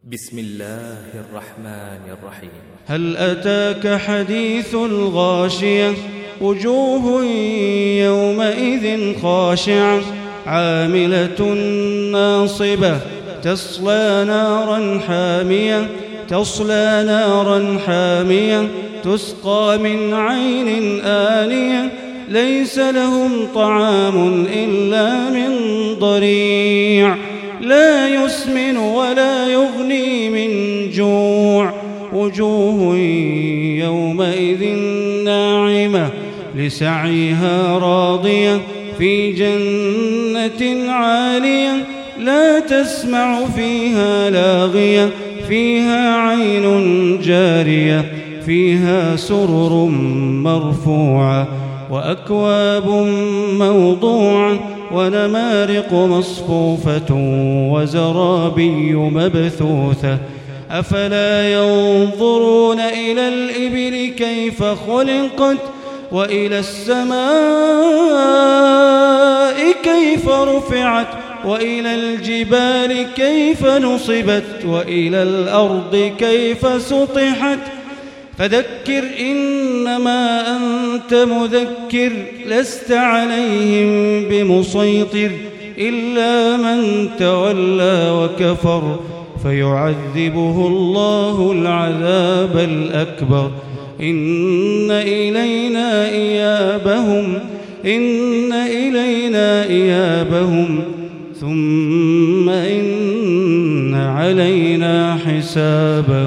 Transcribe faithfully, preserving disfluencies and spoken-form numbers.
بسم الله الرحمن الرحيم. هل أتاك حديث الغاشية وجوه يومئذ خاشعة عاملة ناصبة تصلى نارا حامية تصلى نارا حامية تسقى من عين آنية ليس لهم طعام إلا من ضريع لا يسمن ولا يغني من جوع وجوه يومئذ ناعمة لسعيها راضية في جنة عالية لا تسمع فيها لاغية فيها عين جارية فيها سرر مرفوعة وأكواب موضوعة ونمارق مصفوفة وزرابي مبثوثة أفلا ينظرون إلى الإبل كيف خلقت وإلى السماء كيف رفعت وإلى الجبال كيف نصبت وإلى الأرض كيف سطحت فذكر إنما أنت مذكر لست عليهم بمسيطر إلا من تولى وكفر فيعذبه الله العذاب الأكبر إن إلينا إيابهم إن إلينا إيابهم ثم إن علينا حسابهم.